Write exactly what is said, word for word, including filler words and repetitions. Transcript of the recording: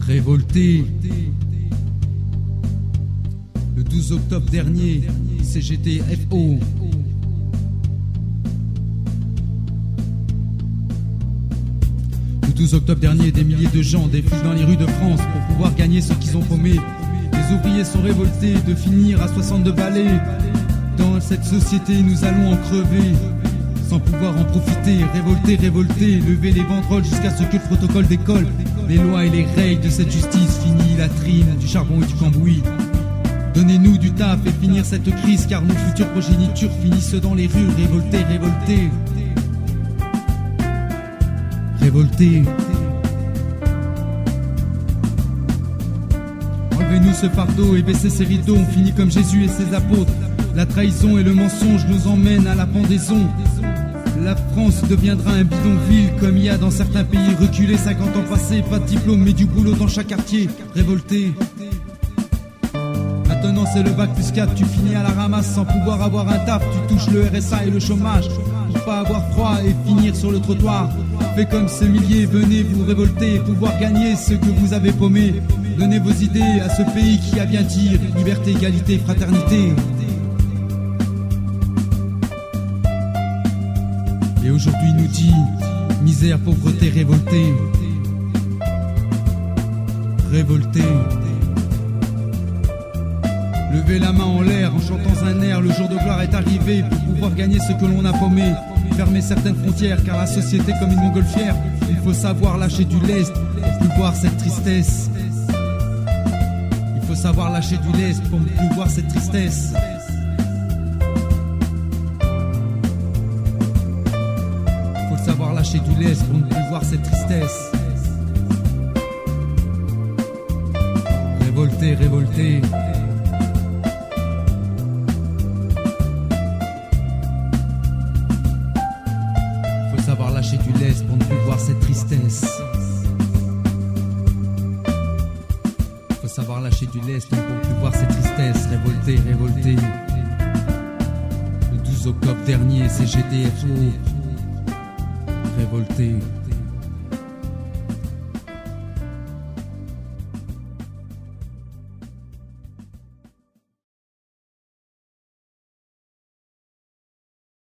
Révolté. Le douze octobre dernier, C G T F O. Le douze octobre dernier, des milliers de gens défilent dans les rues de France pour pouvoir gagner ce qu'ils ont paumé. Les ouvriers sont révoltés de finir à soixante-deux balais. Dans cette société, nous allons en crever sans pouvoir en profiter. Révolter, révolter, lever les banderoles jusqu'à ce que le protocole décolle. Les lois et les règles de cette justice, fini la trime, du charbon et du cambouis. Donnez-nous du taf et finir cette crise, car nos futures progénitures finissent dans les rues. Révolter, révolter, révolter. Enlevez-nous ce fardeau et baissez ces rideaux. On finit comme Jésus et ses apôtres. La trahison et le mensonge nous emmènent à la pendaison. La France deviendra un bidonville comme il y a dans certains pays reculés. Cinquante ans passés, pas de diplôme mais du boulot dans chaque quartier. Révolté. Maintenant c'est le bac plus quatre, tu finis à la ramasse sans pouvoir avoir un taf. Tu touches le R S A et le chômage pour pas avoir froid et finir sur le trottoir. Faites comme ces milliers, venez vous révolter et pouvoir gagner ce que vous avez paumé. Donnez vos idées à ce pays qui a bien dit liberté, égalité, fraternité. Et aujourd'hui nous dit misère, pauvreté, révolté. Révolté. Levez la main en l'air en chantant un air. Le jour de gloire est arrivé pour pouvoir gagner ce que l'on a paumé. Fermer certaines frontières car la société comme une montgolfière. Il faut savoir lâcher du lest pour plus voir cette tristesse. Il faut savoir lâcher du lest pour ne plus voir cette tristesse. Savoir lâcher du lest pour ne plus voir cette tristesse. Révolté, révolté. Faut savoir lâcher du lest pour ne plus voir cette tristesse. Faut savoir lâcher du lest pour ne plus voir cette tristesse. Révolté, révolté. Le douze octobre dernier, C G T F O. Révolté.